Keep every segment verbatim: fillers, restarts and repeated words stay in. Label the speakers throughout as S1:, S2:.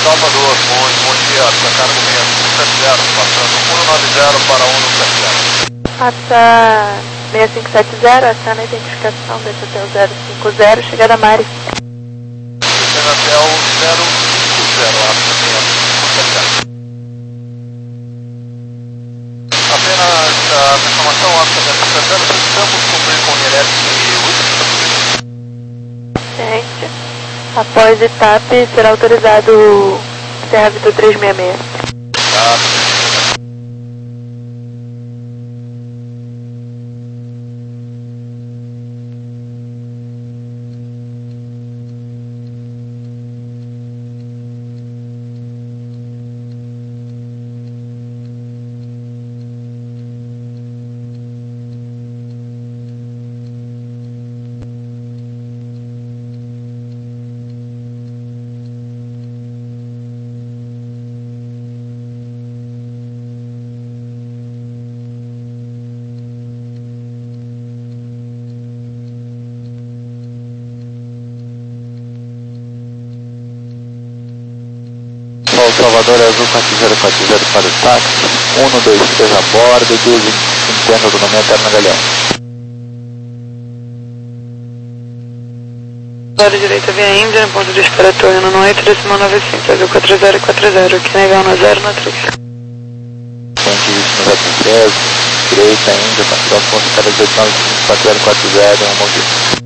S1: Salvador, bom, bom dia, essa carga seis cinco sete zero, passando cento e noventa para cento e sete zero.
S2: Passa seis cinco sete zero, essa na identificação, desce até o zero cinco zero, chegada a Mari.
S1: Descendo até o zero cinco zero, a seis cinco sete zero. Apenas a informação, a seis cinco sete zero, precisamos cumprir com o I L S e
S2: Gente, após etapa será autorizado Serra Vitor trezentos e sessenta e seis.
S1: Tá.
S3: Salvador Azul quatro zero quatro zero para o táxi, um dois três a bordo, duas cinquenta autonomia Eterna Galeão.
S2: Lado direita via Índia, no ponto de espera torre no oito, decimal novecentos, Azul quatro zero quatro zero, aqui na Igual no zero, no três.
S3: Ponte vinte no zero três, direita Índia, passando ponto para dezoito nove cinco quatro zero quatro zero, um movimento.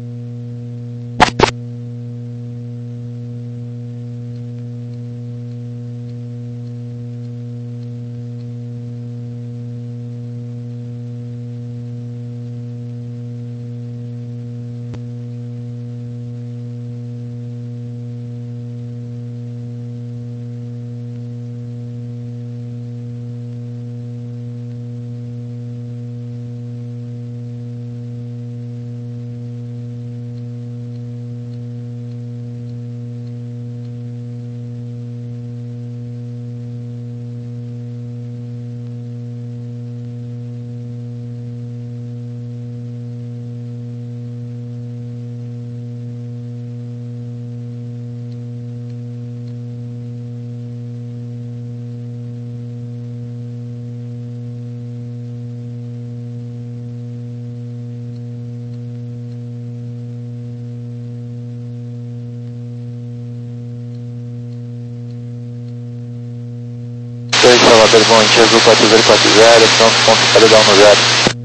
S3: Salvador, bom dia, Azul quatro zero quatro zero, pronto, ponto para dar no zero.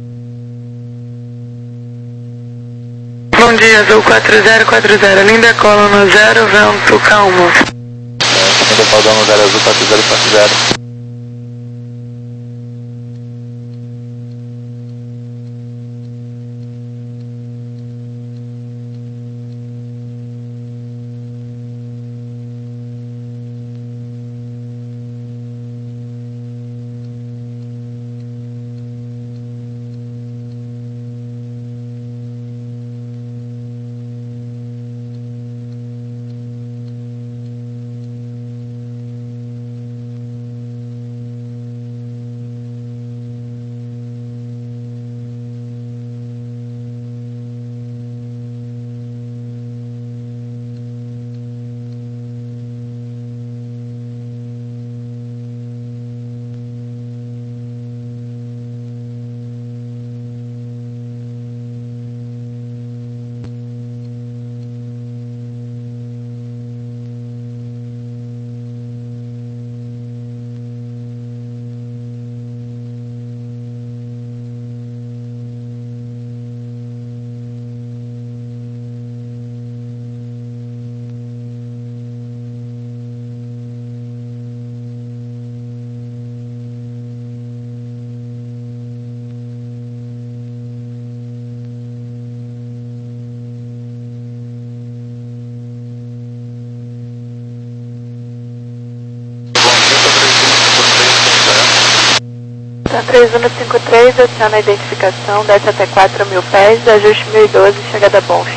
S2: Bom dia, Azul quatro zero quatro zero, linda cola no zero, vento calmo.
S3: É, linda cola no zero, Azul quatro zero quatro zero.
S2: três um cinco três, adiciona a identificação, desce até quatro mil pés, ajuste mil e doze, chegada Bons.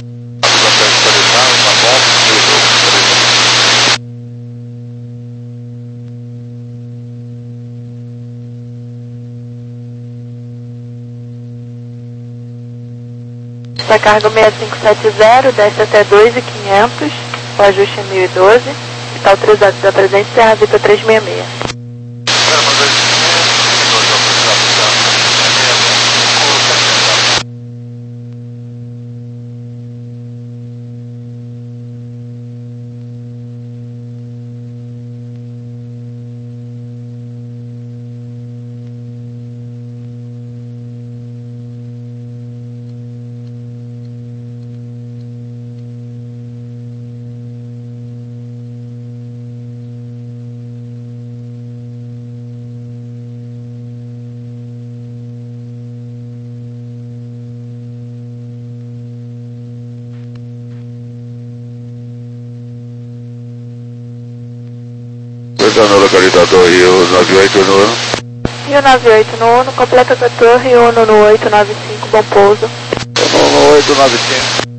S2: Esta carga seis cinco sete zero, desce até dois mil e quinhentos, o ajuste é mil e doze, está autorizado pela presidente Serra Vitor trezentos e sessenta e seis.
S1: Espera, mas aí, seguidor de autorizado já.
S3: No localizador Rio nove oito no Uno.
S2: Rio nove oito no Uno, completa com a torre Uno no oito nove cinco, bom pouso.
S3: No oito nove cinco.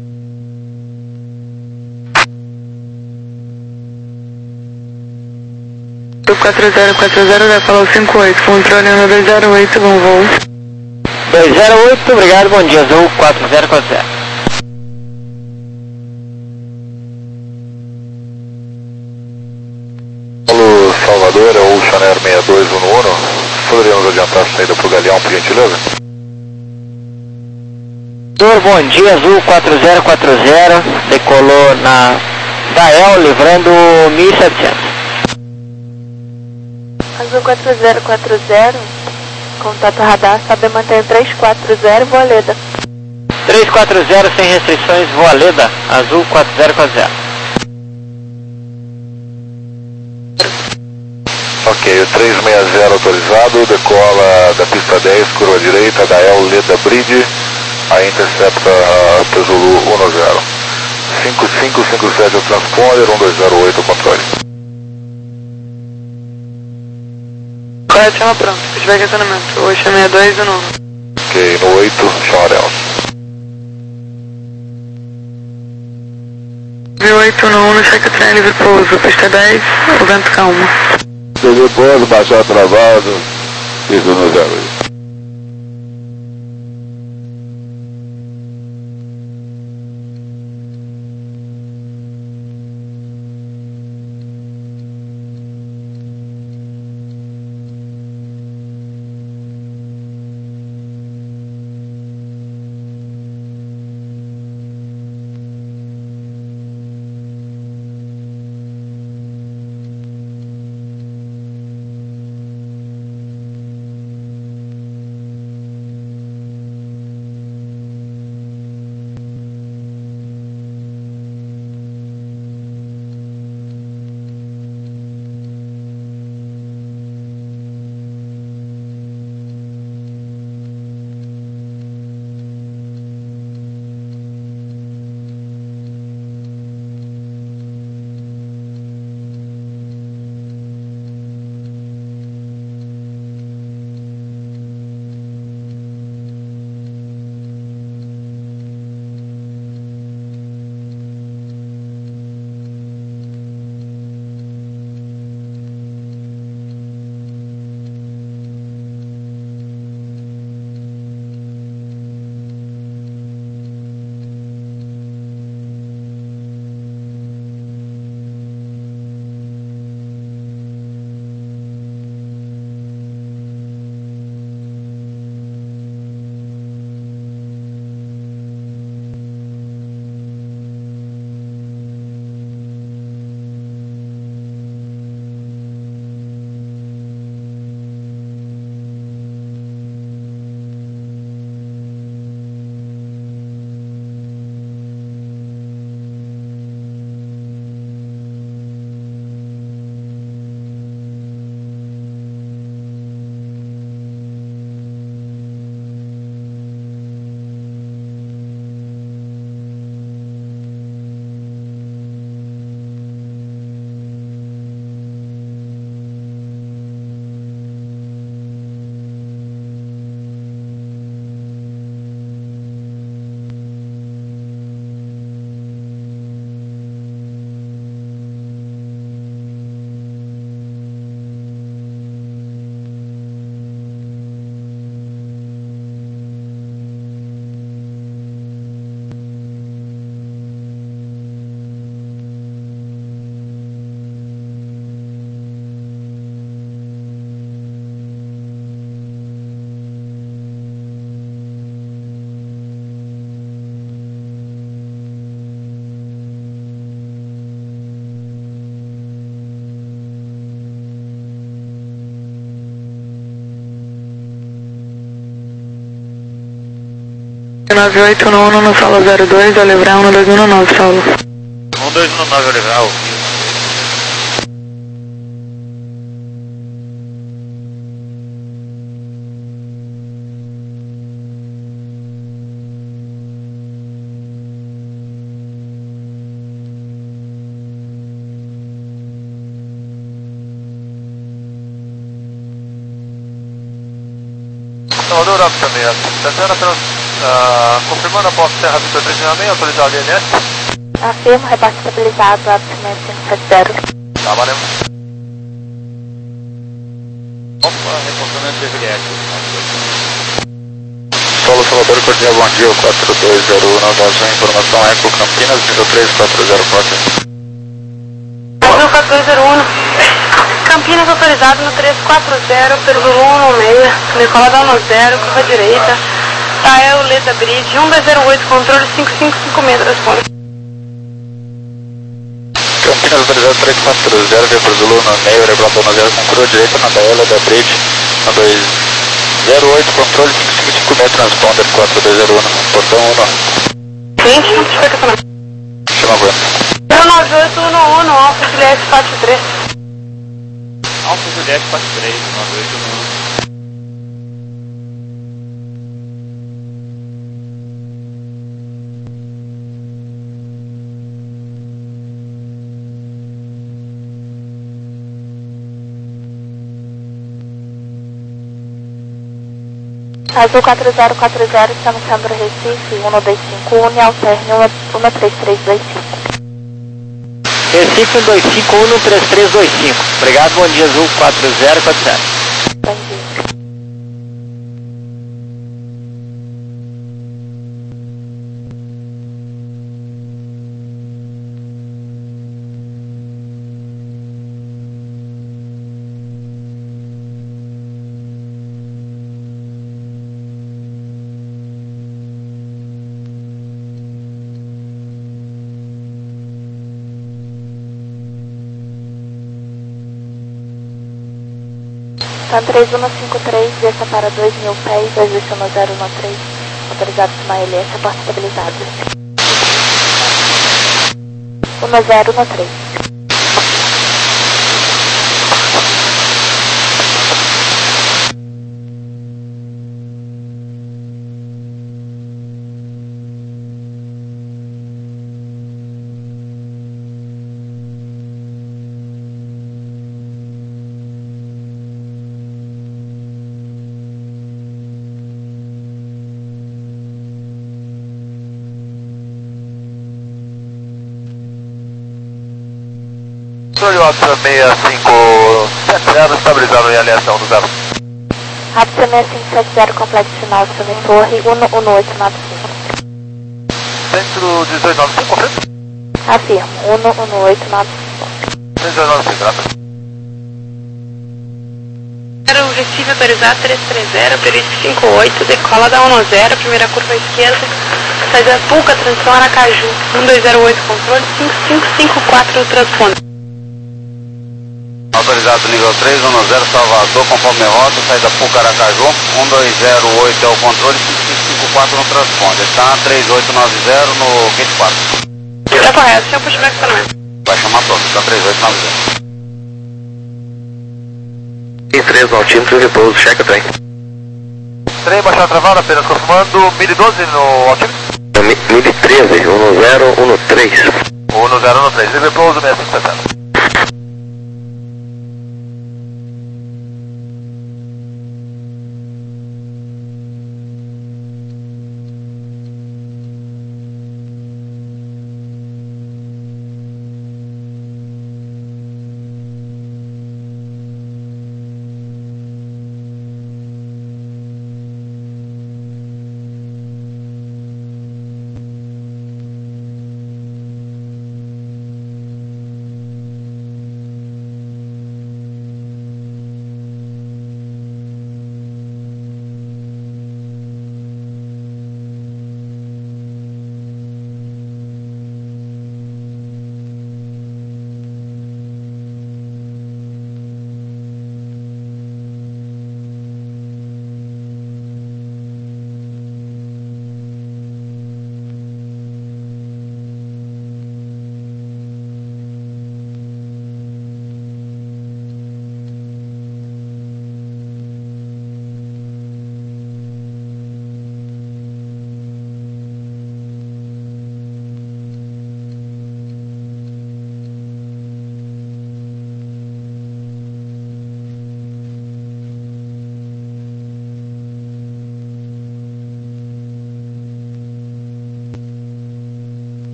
S2: quatro zero quatro zero, vai falar o cinco oito, controle no dois zero oito, bom voo.
S4: dois zero oito, obrigado, bom dia, Azul quatro zero quatro zero.
S3: Salvador, é o Ocean Air sessenta e dois no Uno. Poderíamos adiantar a saída para o Galeão, por gentileza?
S4: Senhor, bom dia, Azul quatro zero quatro zero, decolou na Dael, livrando mil e setecentos.
S2: Azul quatro zero quatro zero, contato radar, sabe manter três quatro zero, Voaleda.
S4: três quatro zero, sem restrições, Voaleda, Azul quatro zero quatro zero.
S3: Ok, o trezentos e sessenta autorizado, decola da pista dez, curva direita, da El Leda Bridge, a intercepta a Zulu um zero. cinco cinco cinco sete o transponder, um dois zero oito o controle.
S2: Correto, chama pronto, se tiver questionamento, oito sessenta e dois e novo.
S3: Ok, no oito, chamaremos.
S2: oito no Uno, cheque trem livre pouso, pista dez, o vento calmo.
S3: Depois, baixar travado, isso no zero oito.
S2: nove oito um um no solo zero dois, Olivral um dois um nove, Saulo.
S1: um dois um nove, Olivral. Salvador, Raptor meia cinco sete zero, apenas uh, confirmando a posse Terra Vitor três seis seis, autorizado I N S.
S2: Afirmo, reporte estabilizado, Raptor cinco sete zero.
S1: Tá, valeu. Opa, reportamento de Juliette.
S3: Solo Salvador, Cordial, bom dia, quatro dois zero um, vazão, informação Eco Campinas, nível três quatro zero quatro.
S2: Nível quatro dois zero um, Campinas autorizado no três quatro zero, Perzulu um um seis, decola da um zero, curva direita, Tael, Leda Bridge, um dois zero oito, controle cinco cinco cinco metros, responde.
S3: Campinas autorizado três quatro zero, via Perzulu um um seis, regular da um zero, com curva direita na Tael, Leda Bridge, um dois zero oito, controle cinco cinco cinco metros, transponder quatro dois zero um, portão um.
S2: Cliente, não precisa questionar.
S3: Chama a
S2: zero nove oito um um, Alfa Juliette quatro três.
S1: Alfa Juliette quatro três, nove oito um.
S2: Azul quatro zero quatro zero, estamos sendo Recife, um dois cinco um, União Término um três três dois cinco.
S4: Recife um dois cinco um um três três dois cinco. Obrigado, bom dia, Azul quatro zero quatro zero.
S2: Bom dia. Tan três um cinco três, desça para dois mil pés, dois dois um zero um três, autorizado Ismael S, porta estabilizado. um zero um três.
S1: Controle Raptor seis cinco sete zero, estabilizado I L S um zero.
S2: Raptor seis cinco sete zero, complexo final, sobre torre um um oito nove cinco.
S1: Centro dezoito nove cinco, correto?
S2: Afirmo, um um oito nove cinco.
S1: dezoito nove cinco, graças.
S2: Era o Recife autorizado três três zero, período cinco oito, decola da um zero, primeira curva à esquerda, saída Puca, transição Aracaju, um dois zero oito, controle cinco cinco cinco quatro, transponder.
S3: Autorizado nível três um zero, Salvador, conforme rota, saída Puca Aracaju, um dois zero oito é o controle, cinco cinco cinco quatro no transponder, tá três oito nove zero no gate quatro.
S2: Tá correto, deixa eu puxar meu equipamento.
S3: Vai chamar pronto, tá três oito nove zero.
S5: Em três altímetros, repouso, checa trem.
S1: Trem baixar travado, apenas confirmando, mil e doze no altímetro.
S5: mil e treze, um zero um três.
S1: um zero um três, repouso seis cinco sete zero.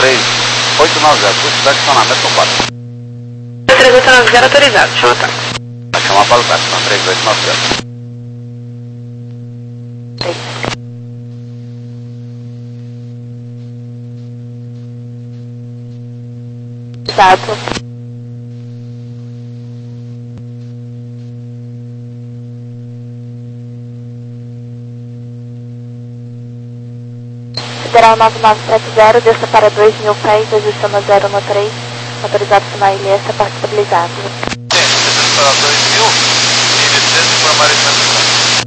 S1: três oito nove zero, curso de estacionamento no quatro.
S2: três oito nove zero autorizado, chama táxi.
S1: Vai chamar para o táxi, não, três oito nove zero.
S2: Exato.
S6: Federal nove nove sete zero, desça para dois mil pés, ajustando a zero no três, autorizado sinal I L S, a parte estabilizada.
S1: Sim, descendo para dois mil e descendo para Maricena.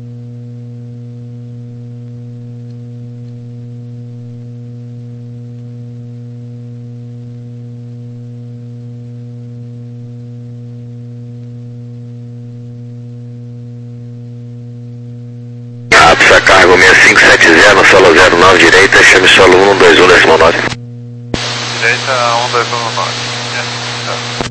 S5: Apsa cargo seis cinco sete zero, solo zero nove direita, chame solo um dois um décimo nove.
S1: Direita um dois um nove. É,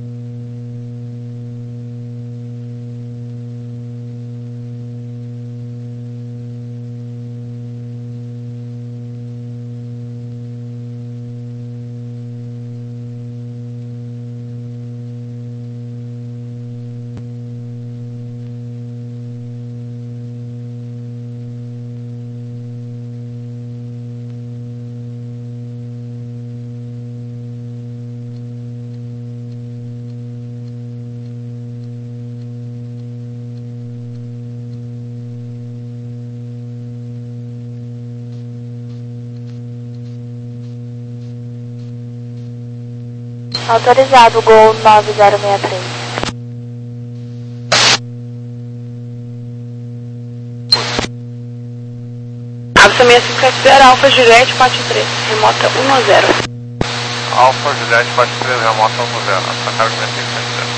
S6: Autorizado, Gol nove zero seis três.
S2: Apsa seis cinco sete zero, Alfa Juliette quatro três, remota um zero.
S1: Alfa Juliette quatro três, remota um zero. Apsa cargo seis cinco sete zero.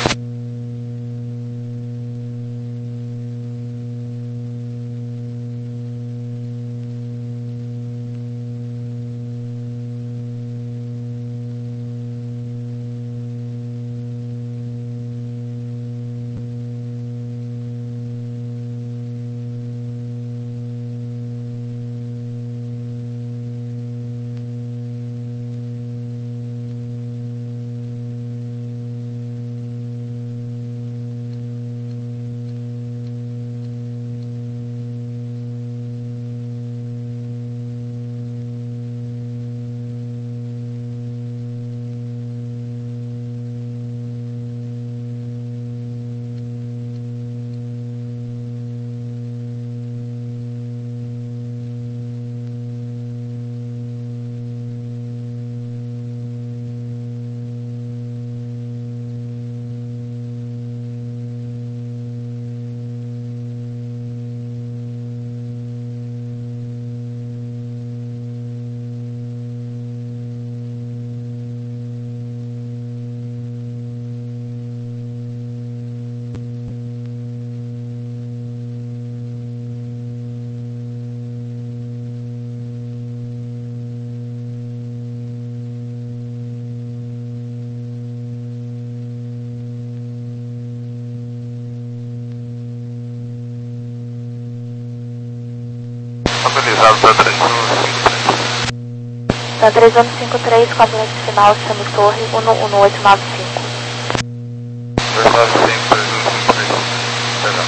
S1: Autorizado para três um cinco três.
S6: Tá três um cinco três, quadrante final, chame torre um um oito nove cinco.
S1: dois nove cinco, três um cinco três. Perdão.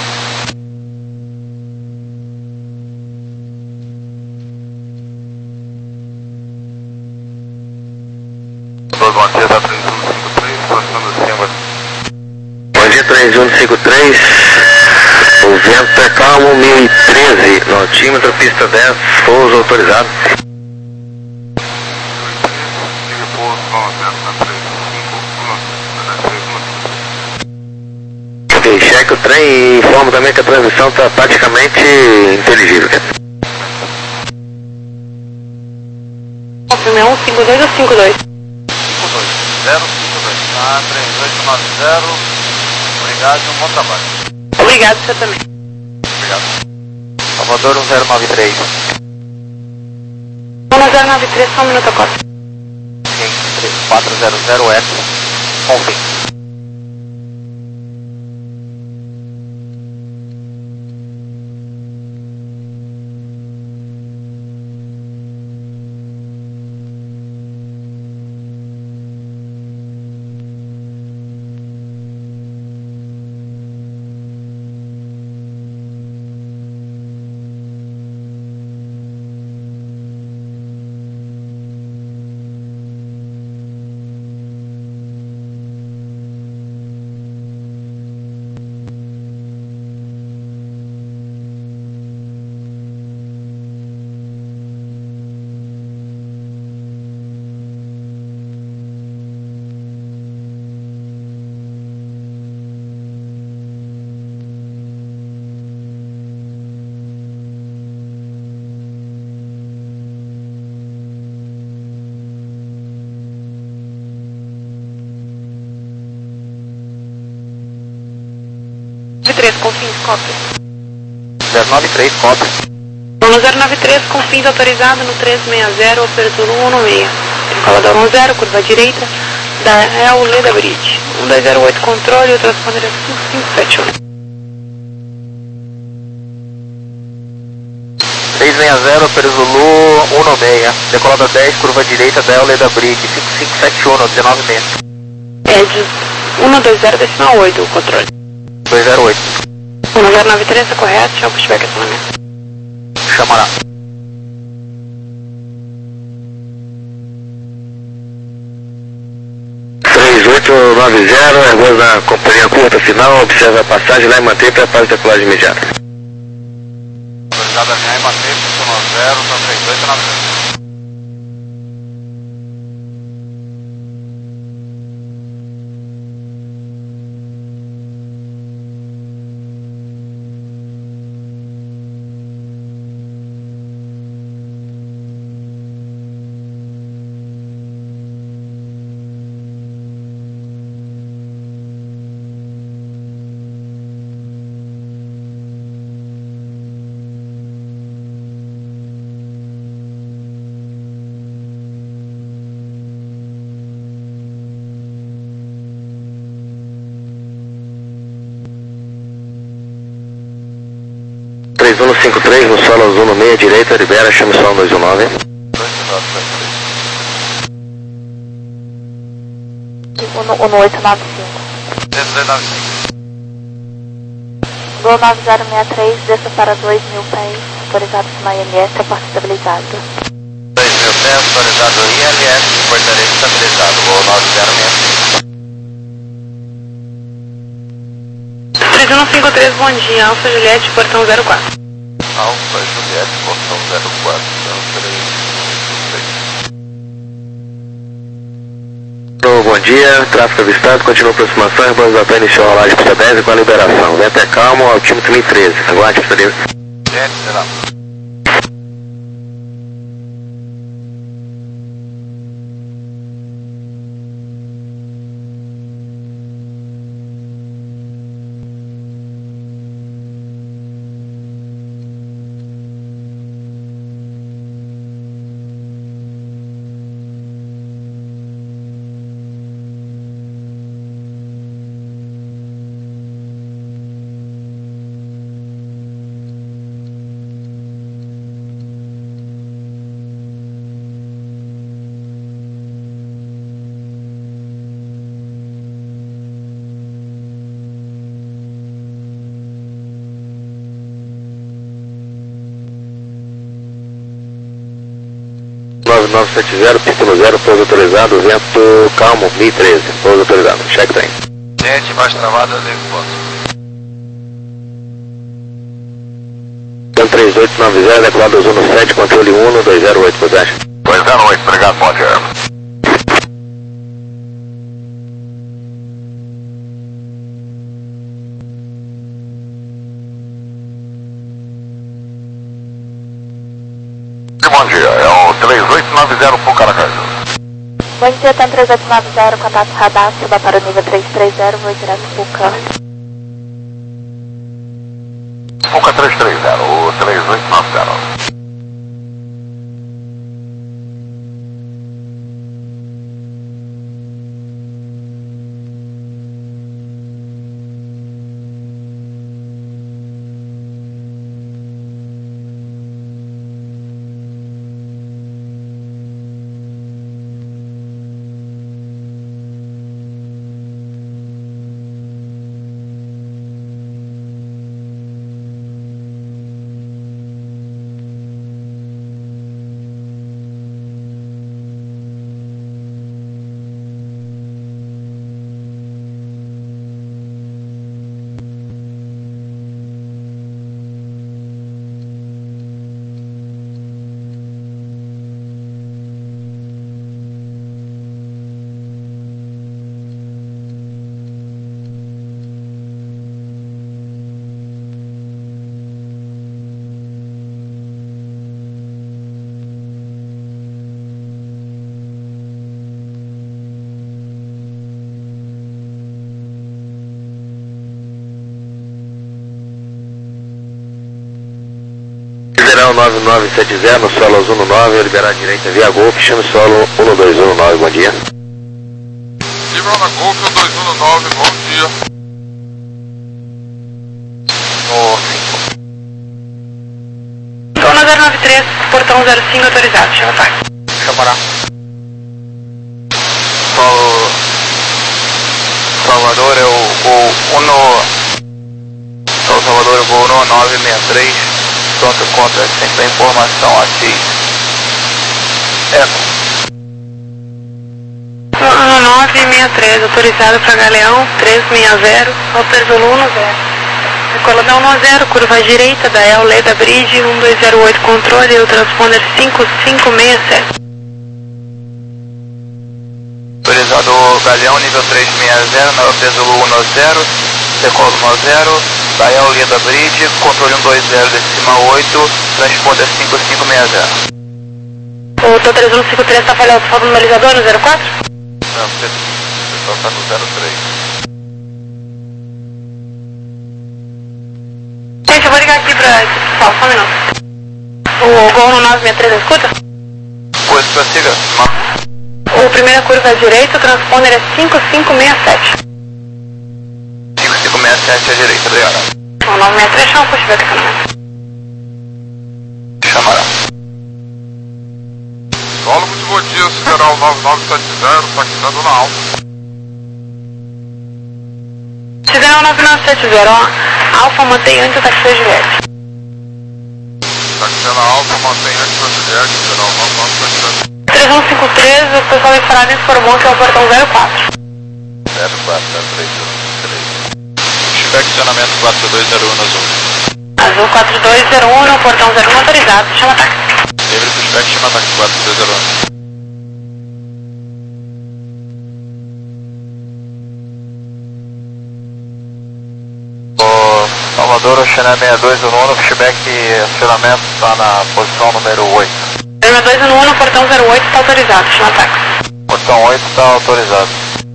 S1: Bom dia, tá três um cinco três, passando acima.
S5: Bom dia, três um cinco três. O vento é calmo, mil e treze, notímetro, pista dez, pouso autorizado. Ok, cheque o trem e informo também que a transmissão está praticamente inteligível.
S2: Confirme um cinco dois ou cinco dois?
S1: cinco dois, zero cinco dois, tá, três oito nove zero, obrigado e um bom trabalho.
S2: Obrigado, você também.
S1: Obrigado.
S5: Salvador um zero nove três.
S2: um zero nove três, só um minuto agora.
S5: quatro zero zero S, confim.
S2: Confins, copy.
S5: zero nove três, copy.
S2: Zulu zero nove três, Confins autorizado no três seis zero, Opera Zulu um um seis. Decola da um zero, curva direita, da E L Leda Bridge. um dois zero oito, controle, o transponder é cinco cinco sete um.
S5: três seis zero, Opera Zulu um um seis. Decola da dez, curva direita, da E L Leda Bridge, cinco cinco sete um, dezenove seis.
S2: É de um dois zero decimal oito, o controle.
S5: dois zero oito.
S2: um zero nove três, tá correto, tchau, pushback acionamento.
S5: Chamará. três oito nove zero, Airbus na companhia curta final, observa a passagem lá e mantém para a decolagem imediata.
S1: Autorizado avião e manter, Y zero, para três oito nove zero.
S5: três um cinco três, no solo azul no meio, direita, libera, chame solo dois um nove.
S6: um oito nove cinco.
S1: dois nove cinco.
S6: Gol nove zero seis três, desça para dois mil pés, autorizado na I L S, a porta estabilizada.
S1: dois mil pés, autorizado I L S, portaria estabilizado, voo nove zero seis cinco.
S2: três um cinco três, bom dia, Alfa Juliette, portão zero quatro.
S1: Alfa Juliette, portão zero quatro,
S5: Bom dia, tráfego avistado, continua a aproximação, Airbus da iniciou a rolagem pista dez com a liberação. Vento é calmo, altímetro mil e treze, aguarde pista livre.
S1: Gente, será?
S5: nove nove sete zero, pista no zero, pouso autorizado, vento calmo, mil e treze, pouso autorizado, check time.
S1: Gente, mais travada, ligo ponto.
S5: três oito nove zero, decolado azul no sete, controle um, dois zero oito, posagem.
S1: dois zero oito, obrigado, bom dia. Bom dia, é o três oito nove zero Pucaracaju.
S6: Bom dia, TAM três oito nove zero, contato radar, suba para o nível três três zero, vou direto para o Puca.
S1: Puca três três zero, o três oito nove zero.
S5: nove sete zero, no solo azul no nove, liberar a direita via Golf, chame solo um dois um nove, bom dia.
S1: Liberar na Golf um dois um nove, bom dia. No cinco.
S2: Zona zero nove três, portão zero cinco autorizado, chama ataque.
S1: Chamará. Solo Salvador é o Gol um. Solo Salvador é o Gol um nove seis três. Pronto contra sempre a informação aqui. Eco.
S2: um nove seis três, autorizado para Galeão três seis zero, Alter Zulu um zero. Decoladão um zero, curva à direita da El Leda Bridge um dois zero oito, controle, o transponder cinco cinco seis sete.
S1: Autorizado Galeão nível três seis zero, na Alter Zulu um zero, decolo um zero, da El Leda Bridge, controle um dois zero de cima oito, transponder cinco cinco seis zero.
S2: O T três um cinco três está falhando, falta no analisador no zero quatro?
S1: Não, o pessoal está no zero três.
S2: Gente, eu vou ligar aqui para esse pessoal, só um minuto. O Gol um nove seis três, escuta?
S1: Coisa prossiga.
S2: O primeira curva à direita, o transponder é cinco cinco seis sete.
S1: cinco cinco seis sete à direita, obrigado.
S2: O nove seis três, chama o pushback aqui no meio.
S1: Chamará. Solo, muito bom dia, Sideral nove nove sete zero, taxando na Alfa.
S2: Sideral nove nove sete zero, Alfa mantém antes da taxa Juliette.
S1: Taxando na Alfa, mantém antes da Juliette, Sideral nove nove sete zero.
S2: três um cinco três, o pessoal da Ferrari informou que é o portão zero quatro.
S1: zero quatro zero três três. Pushback acionamento quatro dois zero um azul.
S2: Azul quatro dois zero um, no portão zero um autorizado, chama ataque.
S1: Livre pushback, chama ataque quatro dois zero um. O Salvador, China seis dois um no pushback, acionamento está na posição número oito.
S2: seis dois um no portão zero oito está autorizado, chama ataque.
S1: Portão oito está autorizado.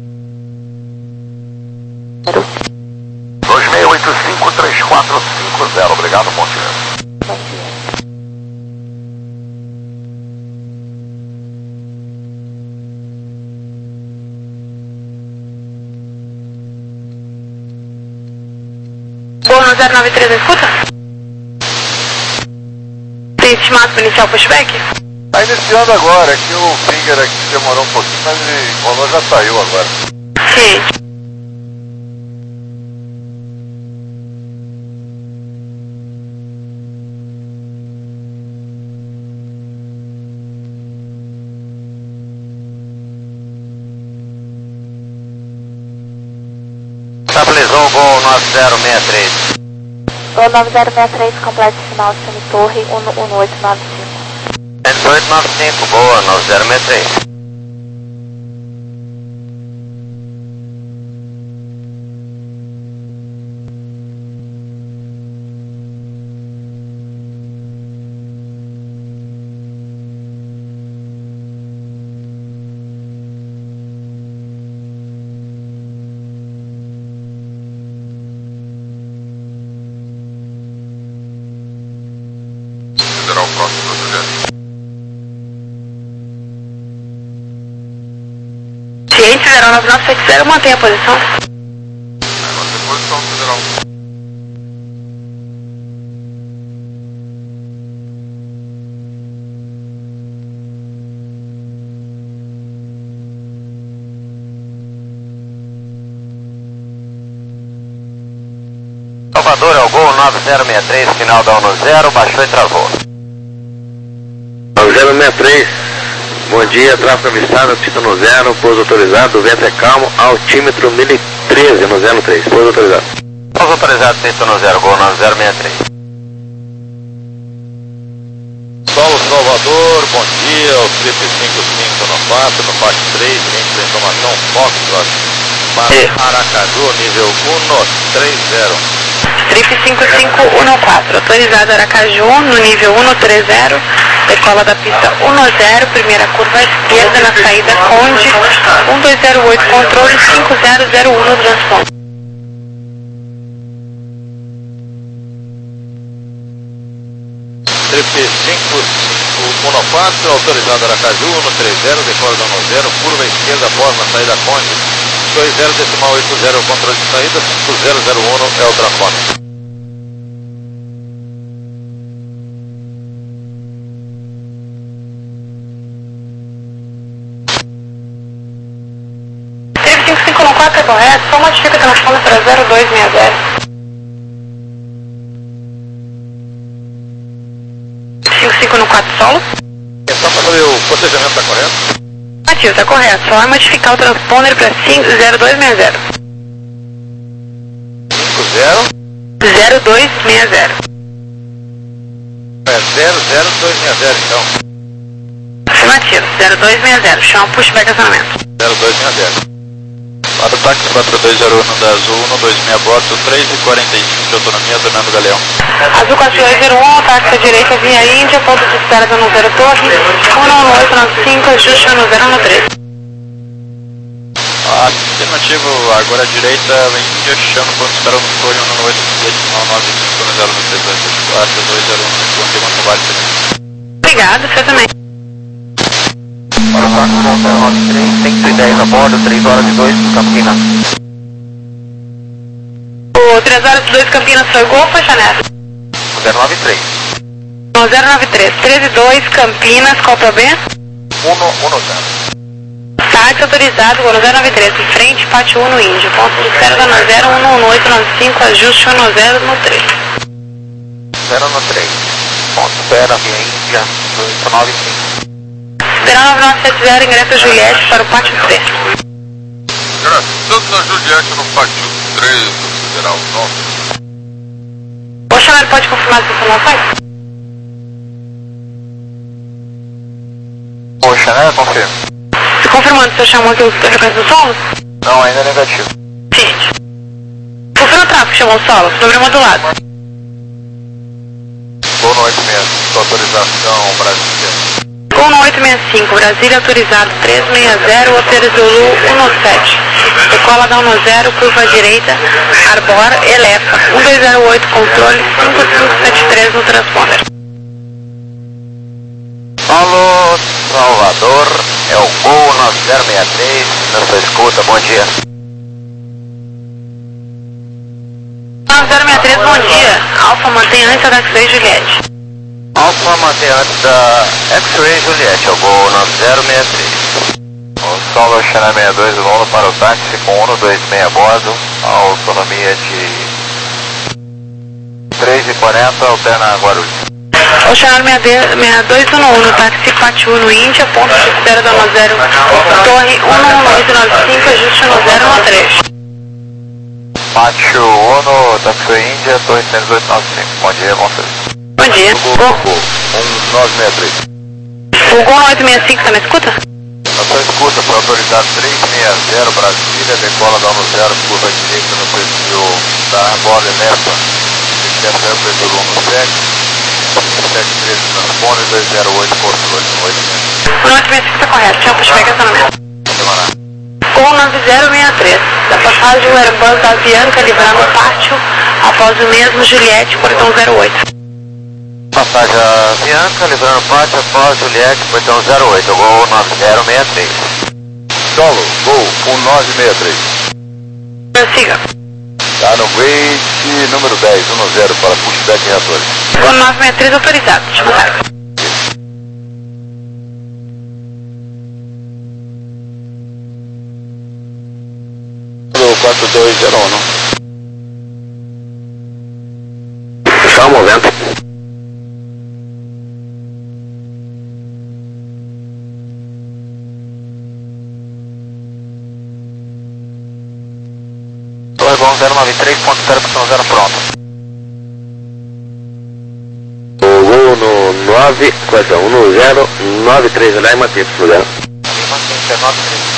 S1: dois seis oito cinco três quatro cinco zero, obrigado, bom dia.
S6: Bom dia.
S2: Gol no zero nove três, escuta? Tem estimado para iniciar o pushback?
S1: Está iniciando agora, é que o finger aqui demorou um pouquinho, mas o valor já saiu agora.
S2: Sim.
S5: Estabilizou o Gol nove zero seis três.
S6: Gol nove zero seis três, completo final, chame torre um oito nove cinco.
S5: um oito nove cinco, boa, nove zero seis três.
S1: Sideral próximo da Juliette.
S2: Ciente, Sideral nove nove sete zero, mantém a posição.
S1: Mantém posição, Sideral.
S5: Salvador é o Gol nove zero seis três, final da um zero, baixou e travou. nove zero seis três, bom dia, tráfego avistado, pista no zero, pouso autorizado, vento é calmo, altímetro mil e treze no zero três, pouso autorizado. Pouso autorizado, pista no zero, Gol nove zero seis três.
S1: Solo Salvador, bom dia, o trip cinco cinco no quatro, no P A C três, cliente da informação Foxtrot, para Aracaju, nível um três zero.
S2: Trip cinco cinco um quatro, autorizado Aracaju, no nível um três zero, decola da pista um zero, primeira curva à esquerda, na saída Conde, um dois zero oito, controle cinco zero zero um no transponder.
S1: Trip cinco
S3: quatro, autorizado Aracaju, uno três zero, decola da um zero, curva esquerda após na saída Conde, dois zero decimal oito zero, controle de saída, cinco zero zero um é o trafone.
S2: cinco cinco um quatro é correto, só modifica o telefone para zero dois seis zero. cinco cinco um quatro solo.
S3: É só para saber o procedimento está correto?
S2: Ativo, está correto, só é modificar o transponder para zero dois seis zero.
S3: cinco zero
S2: zero dois seis zero.
S3: É zero zero dois seis zero então.
S2: Afirmativo, zero dois seis zero, chama pushback acionamento.
S3: zero dois seis zero. Para o táxi quatro dois zero um da Azul, um dois seis bordo, três e quarenta e cinco de autonomia, Fernando Galeão.
S2: Azul quatro dois zero um, táxi à direita, via Índia, ponto de espera da zero Torre, um nove oito nove cinco, ajuste no zero um três.
S3: Afirmativo, agora à direita, Índia, chama ponto de espera no Torre, um nove oito nove cinco, zero um três quatro dois zero um, responde uma trabalho também.
S2: Obrigado, você também.
S5: Para o táxi zero nove três, cento e dez a bordo, três horas e dois, Campinas.
S2: O três horas e dois Campinas foi gol ou foi chanela?
S5: zero nove três.
S2: No zero nove três, treze e dois Campinas, qual para B?
S5: um um zero.
S2: Táxi autorizado, gol no zero nove três, em frente, pátio um no Índio, ponto de espera da zero um oito nove cinco, ajuste no zero no três.
S5: zero um três. Ponto de espera, via Índia, dois nove cinco.
S2: Esperar nove nove sete zero, ingresso Juliette para o pátio três.
S3: Tanto na Juliette no pátio três do Federal Norte.
S2: O Chanel pode confirmar as informações?
S5: O Chanel, confirma.
S2: Se confirmando, você chamou aqui o frequência do solo?
S5: Não, ainda é negativo.
S2: Gente. Confirma o tráfego, chamou o solo, problema do lado.
S3: Boa noite mesmo, sua autorização Brasília.
S2: Gol no oito seis cinco, Brasília autorizado três seis zero, Hotel Zulu um sete. Decola da um zero, curva à direita, Arbor, Elefa, um dois zero oito, controle cinco cinco sete três no transponder.
S5: Alô, Salvador, é o Gol nove zero seis três, na sua escuta, bom dia.
S2: nove zero seis três, bom dia. Alfa mantém antes da X-Ray Juliette.
S5: Alfa mantém antes da X-Ray Juliette, é o Gol nove zero seis três. O Solo China sessenta e dois, Lolo para o táxi com um dois seis a bordo, autonomia de três e quarenta, alterna Guarulhos.
S2: O Chanel seis dois um um, táxi pátio um no Índia, ponto de espera da zero, Torre um oito nove cinco, ajuste no zero um três.
S5: Pátio um, táxi Índia, Torre cento e oito nove cinco, bom dia, bom serviço.
S2: Bom dia.
S3: Gol, um nove seis três.
S2: O Gol oito seis cinco, tá na escuta?
S3: Na sua escuta, foi autorizado três seis zero, Brasília, decola da um zero, curva direita no perfil da Arbor Elefa, exceção é o perfil um sete, sete três transpone, dois zero oito, controle no oito seis.
S2: O oito seis cinco tá correto, chama pushback acionamento. Gol nove zero seis três, da passagem o Airbus da Avianca livrar no pátio, após o mesmo Juliette, portão zero oito.
S5: Passagem Bianca, livrando pátio, após Juliette, portão zero oito, Gol nove zero seis três.
S3: Solo, Gol, um nove seis três.
S2: Prossiga.
S3: Tá no gate número dez, um zero para pushback e reatores.
S2: Gol nove seis três autorizado, chama o táxi.
S3: quatro dois zero um.
S5: Só um momento. Torre Gol zero nove três, ponto zero zero pronto. O Gol no nove, coisa um no zero nove três, lá em Matheus, no zero. nove três.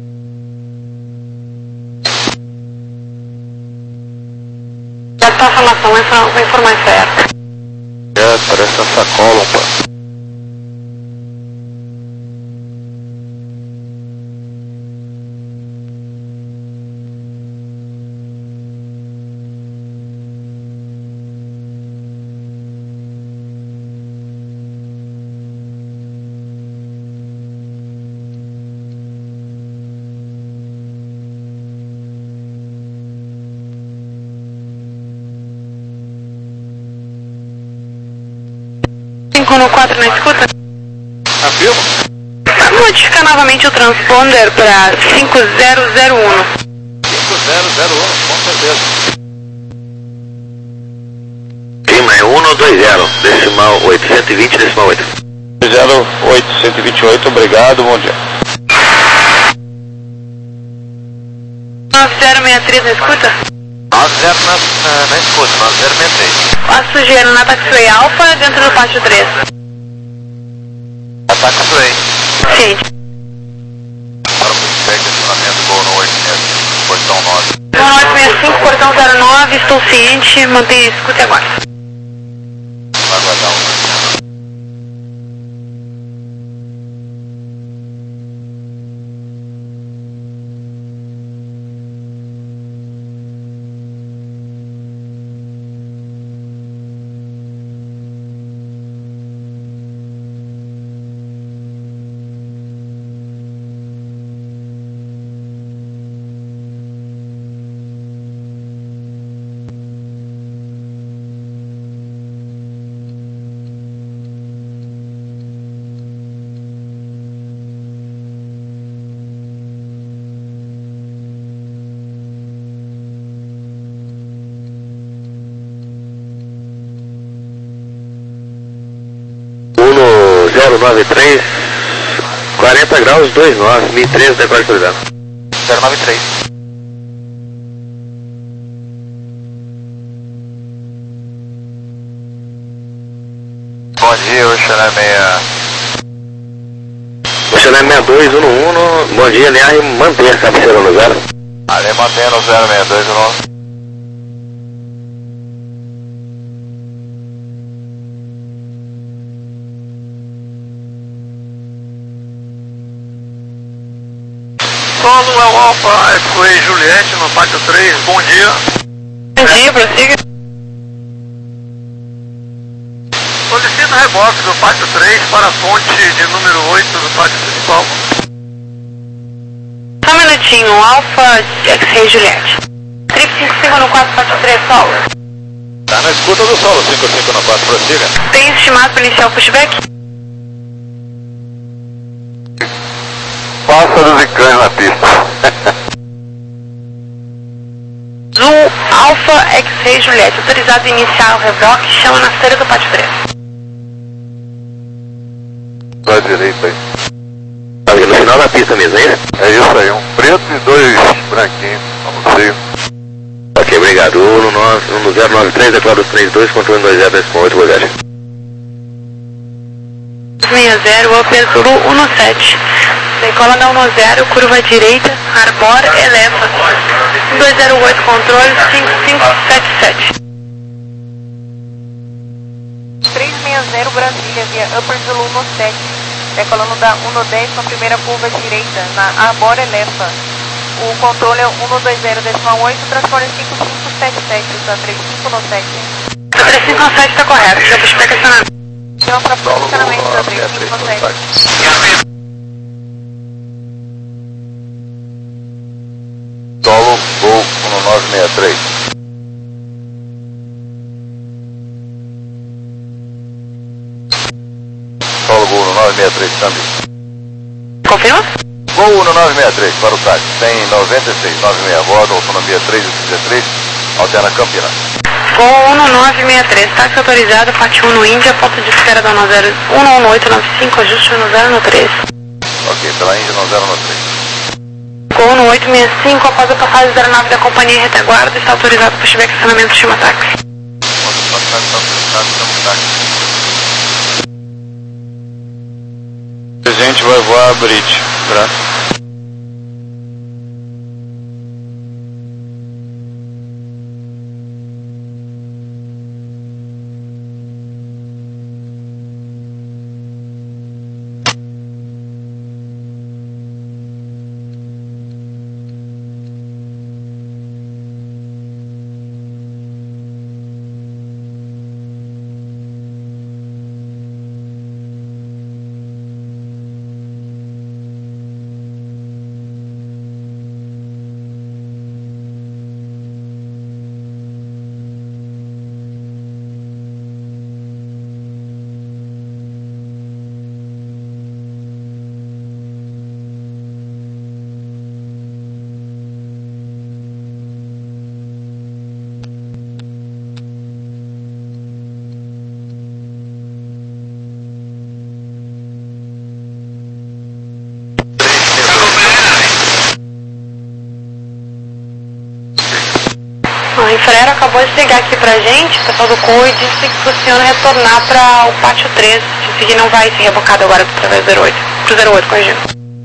S2: Já está a informação, vai informar isso aí.
S5: É, parece uma sacola, um pô.
S2: no quatro na escuta.
S3: Afirmo.
S2: Vamos modificar novamente o transponder para cinco zero zero um.
S3: cinco zero zero um, com certeza.
S5: Clima é um dois zero, decimal oitocentos e vinte, decimal oito.
S3: zero oitocentos e vinte e oito, obrigado, bom dia.
S2: nove zero seis três na escuta.
S1: nove zero na, na, na escuta, nove zero seis três.
S2: A sujeira na Taxiway Alpha dentro do pátio três.
S1: Ataque Sway.
S2: Sim.
S3: Para o pushback, acionamento, gol no oitocentos, portão nove.
S2: Gol no oito seis cinco, portão zero nove, estou ciente, mantenha a escuta e agora.
S3: Vai aguardar um.
S5: zero nove três, quarenta graus, dois nove, mil e treze, decora autorizado.
S1: zero nove três. Bom dia, Oceanar meia.
S5: Oceanar sessenta e dois, um um, bom dia, aliás, manter a cabeceira no zero.
S3: Ali mantendo zero seis dois um.
S1: Solo é o Alpha X-Way Juliette no pátio três, bom dia.
S2: Bom dia, prossiga.
S1: Solicito reboque do pátio três para a ponte de número oito do pátio principal.
S2: Só um minutinho, Alpha X-Ray Juliette. Trip cinco cinco no quatro, pátio três, solo.
S3: Tá na escuta do solo, cinco cinco no quatro, prossiga.
S2: Tem estimado para iniciar o pushback?
S3: Pássaros e cães na pista.
S2: Zul Alpha X-Ray Juliette, autorizado a iniciar o reboque, chama na esteira do pátio três.
S3: Pra direita aí.
S5: Ali no final da pista mesmo, é isso?
S3: É isso aí, um preto e dois branquinhos. Vamos ver.
S5: Ok, obrigado. um zero nove três, declaro os três dois, controle dois zero, decimal oito, Bulgária.
S2: seis zero, Opel Zulu um sete. Decola da um zero, curva direita, Arbor, eleva. um dois zero oito, controle cinco cinco sete sete.
S6: três seis zero, Brasília, via Upper Zulu um sete. Decolando da um dez com a primeira curva direita, na Arbor, eleva. O controle é um dois zero, decimal oito, transpone cinco cinco sete sete, usa três cinco no sete.
S2: O três cinco sete está correto, já puxei acionamento.
S6: Chama para posicionamento da três cinco sete.
S3: Solo, gol um nove seis três. Solo, gol um nove seis três, câmbio.
S2: Confirma?
S3: Gol um nove seis três, para o táxi. Tem noventa e seis, noventa e seis bordo, autonomia três e trinta e três, alterna Campinas.
S2: Gol um nove seis três, táxi autorizado, parte um no Índia, ponto de espera da um zero um oito nove cinco, ajuste no zero três.
S3: Ok, pela Índia no zero três.
S2: Gol no oito seis cinco, após a passagem zero nove da companhia retaguarda, está autorizado para pushback acionamento, chama táxi.
S3: A gente vai voar a bridge, tá?
S2: zero acabou de ligar aqui pra gente, o pessoal do C O I disse que funciona retornar para o pátio três, disse que não vai ser rebocado agora para o zero oito, pro zero oito, corrigindo.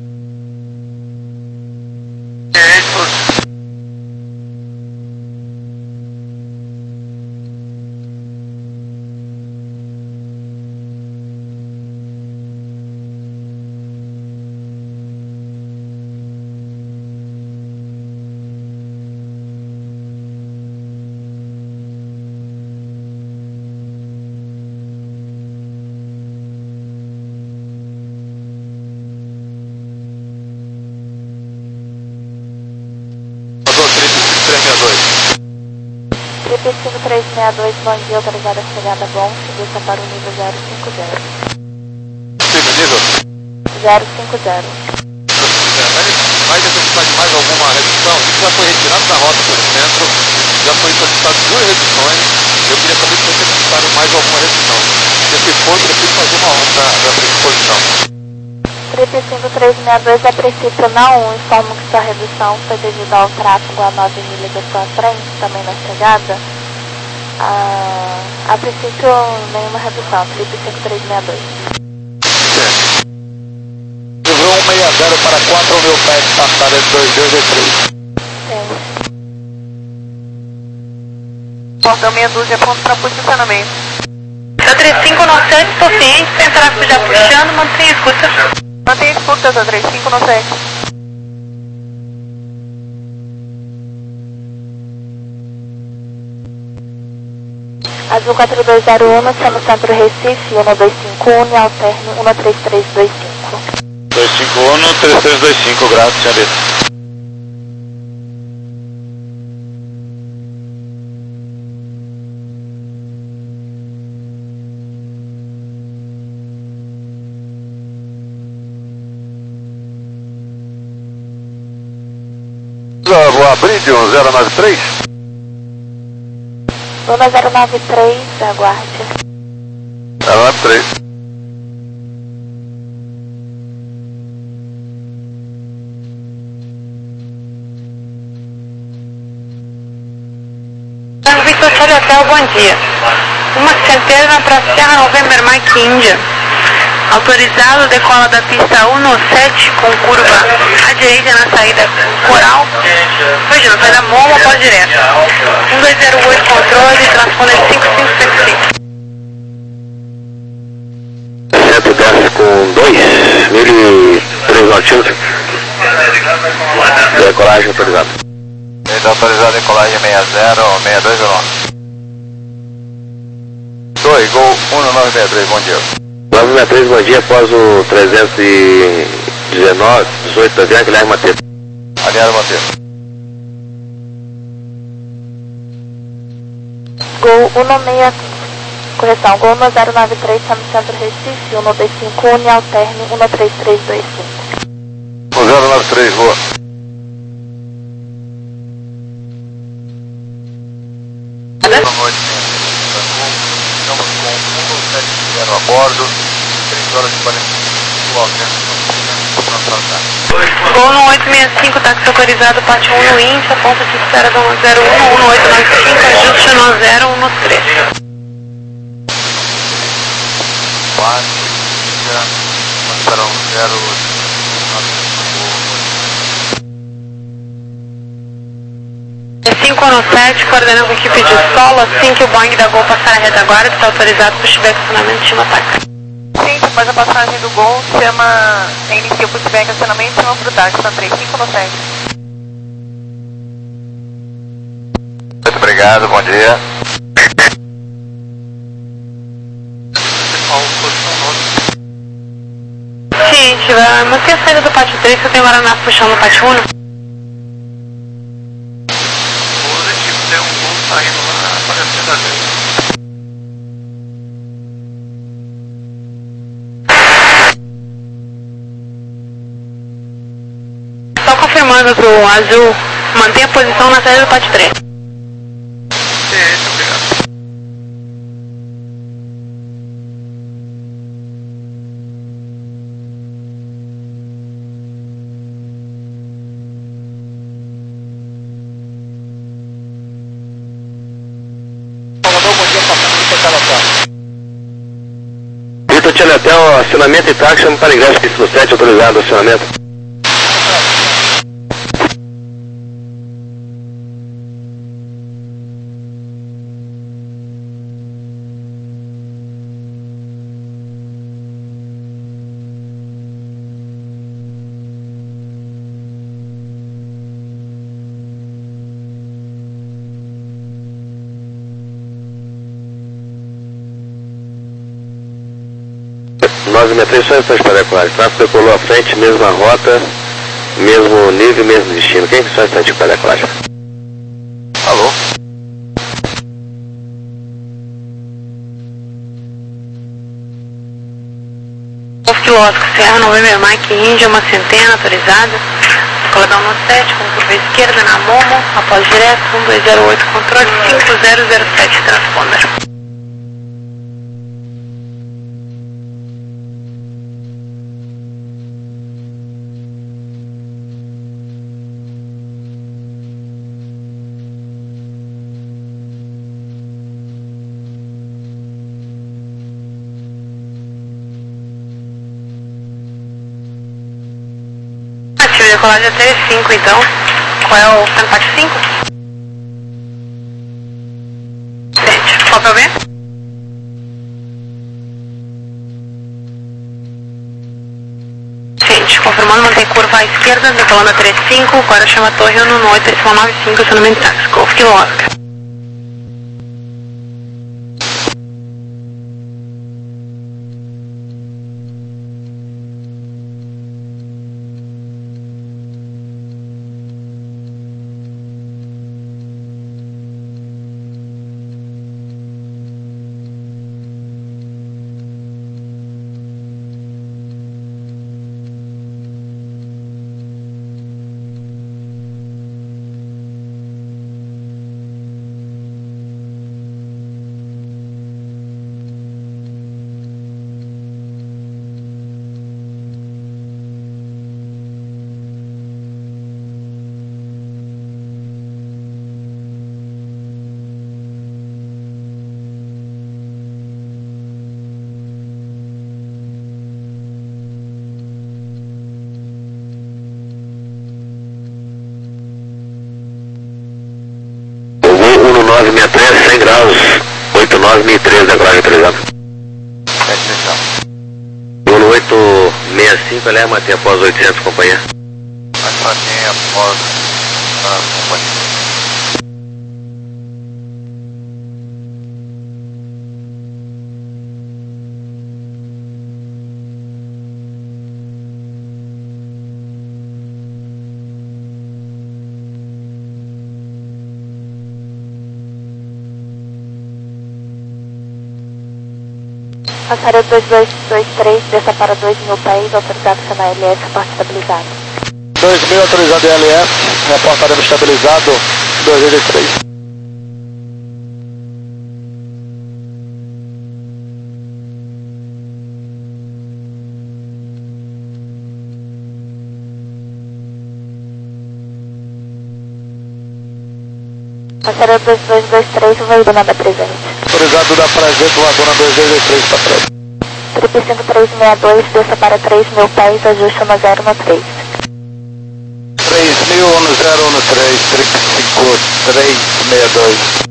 S6: Trip cinco três seis dois, bom dia, autorizada a chegada bom, seguiça para o nível zero cinco zero.
S3: Sim, nível?
S6: zero cinco zero.
S3: Vai necessitar de mais alguma redução? Isso já foi retirado da rota pelo centro, já foi solicitado duas reduções, eu queria saber se vocês necessitaram mais alguma redução. Se se for, eu preciso fazer uma rota da predisposição.
S6: Trip cinco três seis dois, a princípio não informo que sua redução foi devido ao tráfego a nove milhas da sua frente, também na chegada. Ah, a princípio, nenhuma redução, Trip cinco três seis dois.
S3: Livrou um seis zero para quatro mil pés, passada de dois dois e três.
S6: Sim.
S2: Portão meia dúzia, ponto para posicionamento. Da trinta e cinco no sete, suficiente, tem tráfego já puxando, mantenha a escuta.
S6: Mantenha a escuta, da trinta e cinco no sete. Azul quatro dois zero um, no centro Recife, um dois cinco um, e alterne um três três dois cinco.
S3: dois cinco um, três três dois cinco, graças, senhorita. Boa, Bridge, um zero nove três.
S6: Luna zero nove três, aguarde.
S3: zero nove três.
S2: Victor Charlie Hotel, bom dia. Uma centena para Serra November Mike Índia. Autorizado, decola da pista um no sete com curva à direita na saída Coral. Imagina, sai da Momo após direto. um dois zero oito controle, transponder cinco cinco cinco cinco.
S5: Centro desce com dois mil e três notinhos. Decolagem autorizada.
S3: Está autorizado decolagem seis zero, seis dois zero um. dois, Gol um nove seis três, bom dia.
S5: nove seis três, bom dia, após o trezentos e dezenove, dezoito da Avianca, Guilherme Mateus.
S3: Aliado Mateus.
S6: Gol um seis, correção, Gol um zero nove três, está no centro Recife, um dois cinco um, e alterne um três três dois cinco.
S3: um zero nove três, boa. Boa noite, estamos com um sete zero a bordo, três horas e quarenta minutos,
S2: Gol no oito seis cinco, táxi autorizado, parte um no índice, ponto de espera do zero um, um oito nove cinco, ajuste no zero um no três.
S3: quatro, espera um zero
S2: cinco no sete, coordenando com a equipe de solo, assim que o Boeing da Gol passar a retaguarda, está autorizado para o pushback acionamento de ataque.
S6: Sim, após a passagem do Gol, chama, inicia o pushback acionamento e chama para o táxi, está três cinco no sete.
S3: Muito obrigado, bom dia.
S2: Gente, vai manter a saída do pátio três, que eu tenho hora na puxando no pátio um.
S3: Tem um gol saindo lá, aparecendo da gente.
S2: Só confirmando que o azul mantém a posição na saída do pátio três.
S3: Isso, obrigado.
S5: Hotel, acionamento e táxi, chama para ingresso, pista no sete, autorizado, acionamento. nove sessenta e três, só instante para decolar. Tráfego decolou à frente, mesma rota, mesmo nível, mesmo destino. Quem que só instante para decolar?
S3: Alô?
S2: Quilosco, Serra November Mike Índia, uma centena autorizada. Coladão no sete, com curva esquerda na Momo, após direto, um dois zero oito, controle cinco zero zero sete, transponder. Decolagem até cinco, então. Qual é o Cantac cinco? Sente. Qual é o B? Sente. Confirmando, mantém curva à esquerda, decolando a trinta e cinco, agora chama a torre um oito, decimal noventa e cinco, acionamento táxi. Golf Kilo Oscar.
S5: nove sessenta e três, cem graus, oito nove mil e três, decolagem autorizada. Voo oito sessenta e cinco, ele é manter após oitocentos, companhia.
S3: Mas mantém após a companhia.
S6: Passaria dois dois dois três, desça para dois mil pés, autorizado na L S, porta estabilizado.
S3: dois mil autorizado em L S, reportaremos estabilizado dois dois dois três.
S6: Passaria dois dois dois três, voando nada presente.
S3: Autorizado da presente, Laguna dois dois dois três para trás.
S6: Trip cinco três seis dois, desça para três mil pés, ajuste no zero no três.
S3: três mil, no zero no três, Trip cinco três seis dois.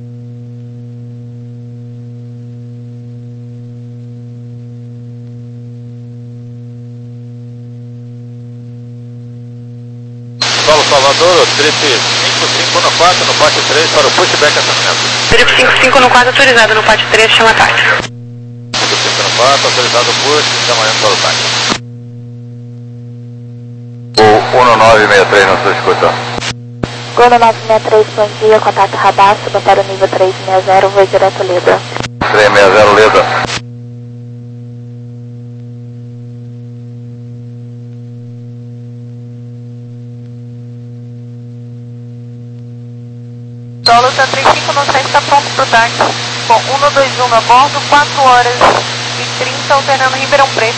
S3: Paulo Salvador, Trip cinco cinco no quatro, no pátio três para o pushback acionamento.
S2: Trip cinco cinco no quatro, autorizado no pátio três, chama táxi.
S3: cinco cinco no quatro, autorizado push, chamamento para o táxi. O um nove seis três na sua escuta.
S6: Gol nove seis três, bom dia, contato radar, suba para o nível três seis zero, voo direto Leda.
S3: três seis zero Leda.
S6: Solo tá trinta e cinco no sete, está pronto para o táxi. Com um dois um a bordo, quatro horas e trinta, alternando Ribeirão Preto.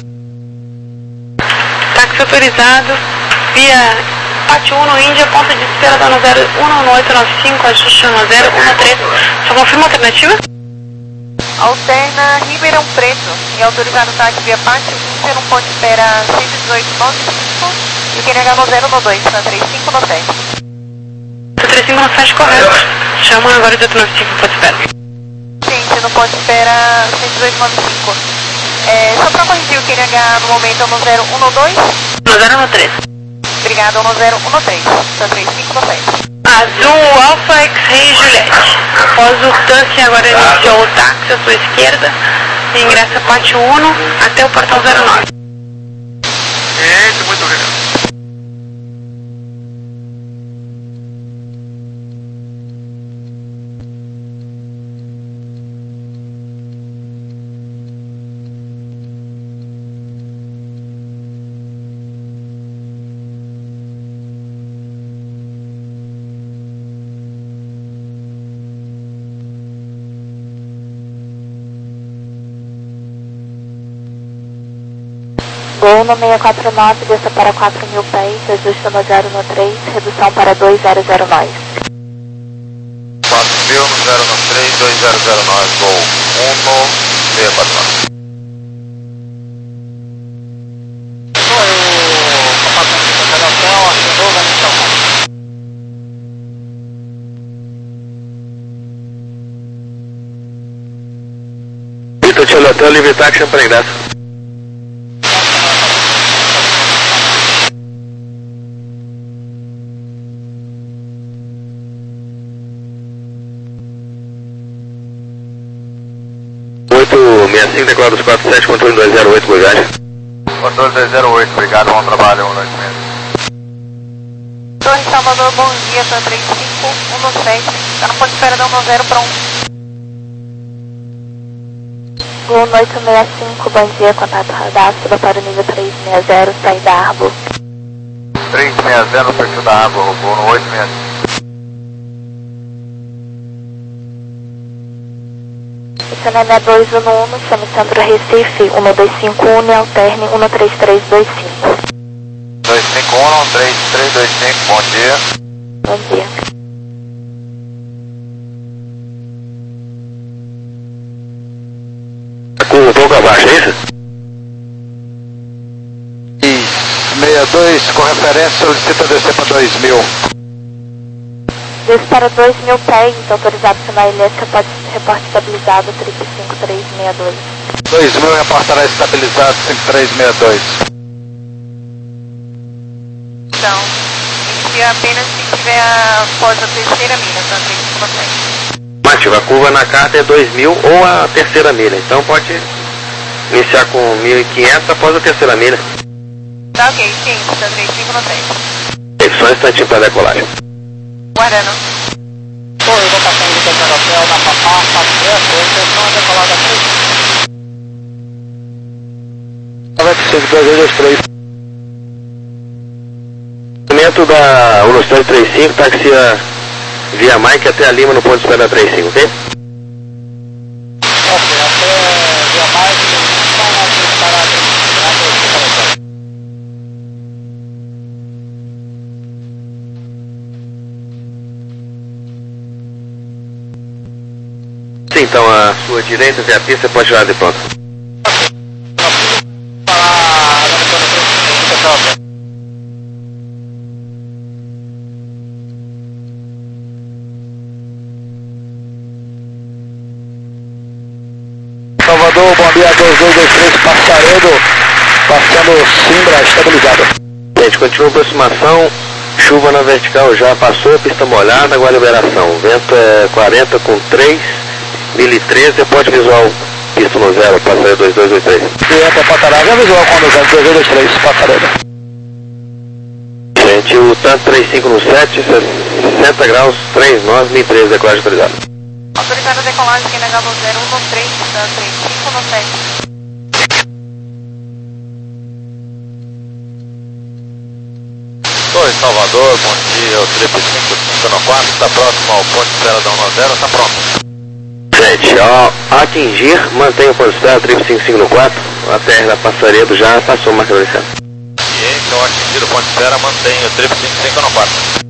S2: Táxi autorizado, via Pátio um no Índia, ponto de espera da zero um oito nove cinco, ajuste no zero um três. Só confirma a alternativa?
S6: Alterna Ribeirão Preto e autorizado táxi via parte vinte no ponto de espera cento e dezoito nove cinco e o Q N H no zero no dois, na trinta e cinco no sete.
S2: trinta e cinco no sete, correto. Chama agora de oito nove cinco, ponto de espera.
S6: Gente, no ponto de espera cento e dezoito nove cinco. É, só para corrigir o Q N H no momento é no zero um no dois?
S2: No zero no três.
S6: Obrigado, no zero um no três, na trinta e cinco no sete.
S2: Azul, Alfa, X-Ray, Juliette. Após o tanque, agora iniciou o táxi à sua esquerda. E ingressa pátio um até o portão zero nove.
S3: Gente, muito obrigado.
S7: Gol no seis quatro nove, desça para quatro mil pés, ajusta no zero no três, redução para dois zero zero nove.
S3: quatro mil no zero no três, dois zero zero nove, Gol um no seis quatro nove.
S5: Vitor Charlie Hotel, livre táxi para Ingraça. oito seis cinco, declara dos quatro sete, controle dois zero oito, Goiás.
S3: Controle dois zero oito, obrigado, bom trabalho, um dois seis.
S6: Torre Salvador, bom dia, tá trinta e cinco, um no sete, tá no ponto de espera da um no zero para um.
S7: Gol no oito seis cinco, bom dia, contato radar, suba para o nível três seis zero, saída Arbo.
S3: três seis zero, no perfil da água, Gol no oito seis cinco.
S7: C N M dois um um, chame Centro Recife, um dois cinco um, e alterne um três três dois cinco.
S3: dois cinco um, três três dois cinco, bom dia.
S7: Bom dia.
S5: A curva um pouco abaixo, é isso?
S3: seis dois, com referência, solicita descer para dois mil.
S7: Desça para dois mil pés, autorizado sinal ilhésico, reporte, reporte estabilizado, trinta e cinco três seis dois.
S3: dois mil reportará estabilizado, cinco três seis dois.
S6: Então, inicia apenas se tiver após a terceira milha, tá trinta e cinco no sete.
S5: Mativo, a curva na carta é dois mil ou a terceira milha, então pode iniciar com mil e quinhentos após a terceira milha.
S6: Tá ok, sim, tá trinta e cinco no sete.
S5: Só um instantinho para decolagem.
S6: Guardando.
S4: Torre, locação de hotel na Papá, quatro zero, atenção a decolada três.
S5: Vai ser dois dois três. Movimento da Unostar trinta e cinco, taxia via Mike até a Lima no ponto de espera trinta e cinco, ok?
S4: Ok, até via mais, está na parada.
S5: Sim, então a sua direita via pista, pode tirar de pronto.
S3: Salvador, bom dia, dois dois dois três, Passaredo, passando Simbra, estabilizado.
S5: Gente, continua a aproximação, chuva na vertical já passou, pista molhada, agora liberação. O vento é quarenta com três, mil e treze, pode visual, pista no zero, Passaredo dois dois dois três.
S3: Direto Patará, já visual com dois dois dois três, Passaredo.
S5: Gente, o tanto trinta e cinco no sete, sessenta graus, três nove, mil e treze, decolagem autorizada.
S6: Autorizado a decolagem, Q N H no zero um no três, tá trinta e cinco no sete.
S3: Oi, Salvador, bom dia, o trip cinco cinco no quatro, está próximo ao ponto de espera da um no zero, está pronto.
S5: Gente, ao atingir, mantenha o ponto de espera, trip cinco cinco no quatro, a T R da Passaredo já passou o marcador de centro.
S3: E então, atingir o ponto de espera, mantenha o trip cinco cinco no quatro.